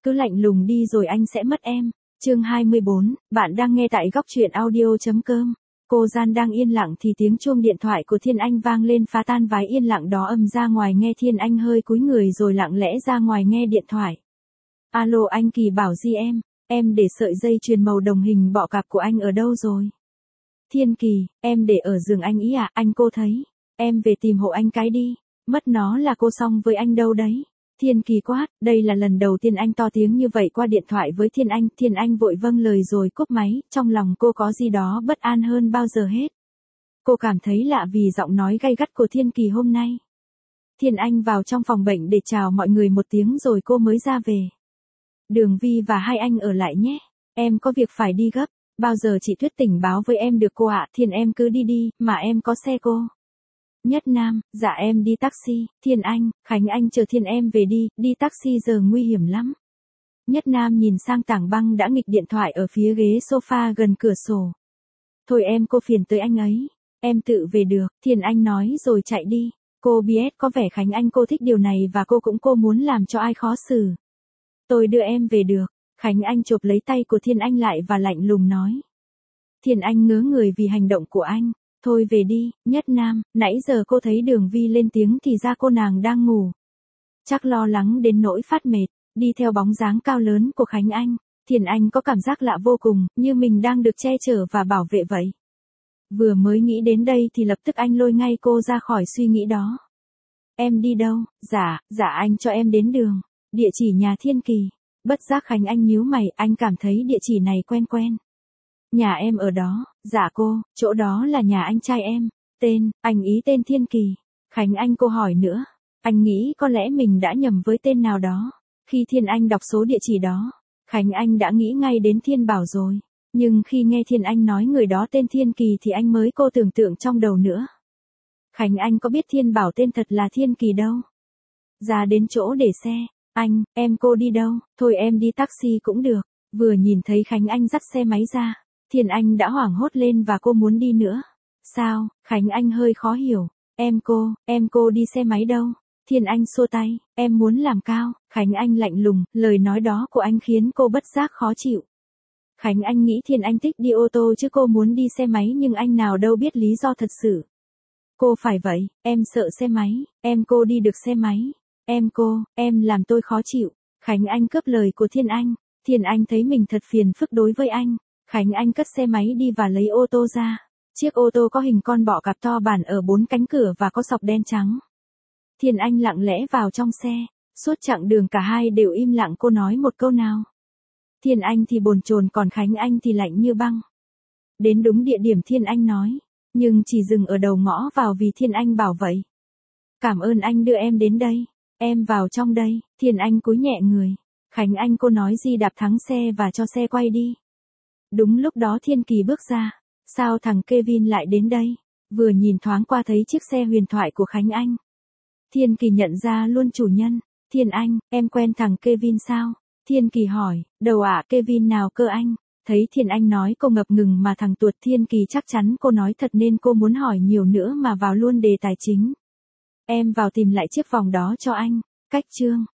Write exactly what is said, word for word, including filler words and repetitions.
cứ lạnh lùng đi rồi anh sẽ mất em. Chương hai mươi bốn, bạn đang nghe tại góc truyện audio.com. Cô Gian đang yên lặng thì tiếng chuông điện thoại của Thiên Anh vang lên phá tan vái yên lặng đó ầm ra ngoài nghe Thiên Anh hơi cúi người rồi lặng lẽ ra ngoài nghe điện thoại. Alo anh Kỳ bảo gì em, em để sợi dây chuyền màu đồng hình bọ cạp của anh ở đâu rồi? Thiên Kỳ, em để ở giường anh ý à, anh cô thấy. Em về tìm hộ anh cái đi, mất nó là cô xong với anh đâu đấy. Thiên Kỳ quát, đây là lần đầu tiên anh to tiếng như vậy qua điện thoại với Thiên Anh. Thiên Anh vội vâng lời rồi cúp máy, trong lòng cô có gì đó bất an hơn bao giờ hết. Cô cảm thấy lạ vì giọng nói gay gắt của Thiên Kỳ hôm nay. Thiên Anh vào trong phòng bệnh để chào mọi người một tiếng rồi cô mới ra về. Đường Vi và hai anh ở lại nhé, em có việc phải đi gấp, bao giờ chị Tuyết tỉnh báo với em được cô ạ? Thiên em cứ đi đi, mà em có xe cô. Nhất Nam, dạ em đi taxi. Thiên Anh, Khánh Anh chờ Thiên em về đi, đi taxi giờ nguy hiểm lắm. Nhất Nam nhìn sang tảng băng đã nghịch điện thoại ở phía ghế sofa gần cửa sổ. Thôi em cô phiền tới anh ấy, em tự về được, Thiên Anh nói rồi chạy đi. Cô biết có vẻ Khánh Anh cô thích điều này và cô cũng cô muốn làm cho ai khó xử. Tôi đưa em về được. Khánh Anh chộp lấy tay của Thiên Anh lại và lạnh lùng nói. Thiên Anh ngớ người vì hành động của anh. Thôi về đi, Nhất Nam, nãy giờ cô thấy Đường Vi lên tiếng thì ra cô nàng đang ngủ. Chắc lo lắng đến nỗi phát mệt, đi theo bóng dáng cao lớn của Khánh Anh. Thiên Anh có cảm giác lạ vô cùng, như mình đang được che chở và bảo vệ vậy. Vừa mới nghĩ đến đây thì lập tức anh lôi ngay cô ra khỏi suy nghĩ đó. Em đi đâu? Dạ, dạ anh cho em đến đường. Địa chỉ nhà Thiên Kỳ. Bất giác Khánh Anh nhíu mày, anh cảm thấy địa chỉ này quen quen. Nhà em ở đó, dạ cô, chỗ đó là nhà anh trai em. Tên, anh ý tên Thiên Kỳ. Khánh Anh cô hỏi nữa. Anh nghĩ có lẽ mình đã nhầm với tên nào đó. Khi Thiên Anh đọc số địa chỉ đó, Khánh Anh đã nghĩ ngay đến Thiên Bảo rồi. Nhưng khi nghe Thiên Anh nói người đó tên Thiên Kỳ thì anh mới cô tưởng tượng trong đầu nữa. Khánh Anh có biết Thiên Bảo tên thật là Thiên Kỳ đâu. Ra đến chỗ để xe. Anh, em cô đi đâu? Thôi em đi taxi cũng được. Vừa nhìn thấy Khánh Anh dắt xe máy ra, Thiên Anh đã hoảng hốt lên và cô muốn đi nữa. Sao? Khánh Anh hơi khó hiểu. Em cô, em cô đi xe máy đâu? Thiên Anh xua tay, em muốn làm cao. Khánh Anh lạnh lùng, lời nói đó của anh khiến cô bất giác khó chịu. Khánh Anh nghĩ Thiên Anh thích đi ô tô chứ cô muốn đi xe máy nhưng anh nào đâu biết lý do thật sự. Cô phải vậy, em sợ xe máy, em cô đi được xe máy. Em cô, em làm tôi khó chịu. Khánh Anh cướp lời của Thiên Anh. Thiên Anh thấy mình thật phiền phức đối với anh. Khánh Anh cất xe máy đi và lấy ô tô ra. Chiếc ô tô có hình con bọ cạp to bản ở bốn cánh cửa và có sọc đen trắng. Thiên Anh lặng lẽ vào trong xe. Suốt chặng đường cả hai đều im lặng cô nói một câu nào. Thiên Anh thì bồn chồn còn Khánh Anh thì lạnh như băng. Đến đúng địa điểm Thiên Anh nói. Nhưng chỉ dừng ở đầu ngõ vào vì Thiên Anh bảo vậy. Cảm ơn anh đưa em đến đây. Em vào trong đây. Thiên Anh cúi nhẹ người. Khánh Anh cô nói gì đạp thắng xe và cho xe quay đi. Đúng lúc đó Thiên Kỳ bước ra. Sao thằng Kevin lại đến đây? Vừa nhìn thoáng qua thấy chiếc xe huyền thoại của Khánh Anh. Thiên Kỳ nhận ra luôn chủ nhân. Thiên Anh, em quen thằng Kevin sao? Thiên Kỳ hỏi, đâu ạ à, Kevin nào cơ anh? Thấy Thiên Anh nói cô ngập ngừng mà thằng tuột Thiên Kỳ chắc chắn cô nói thật nên cô muốn hỏi nhiều nữa mà vào luôn đề tài chính. Em vào tìm lại chiếc vòng đó cho anh. Cách chương.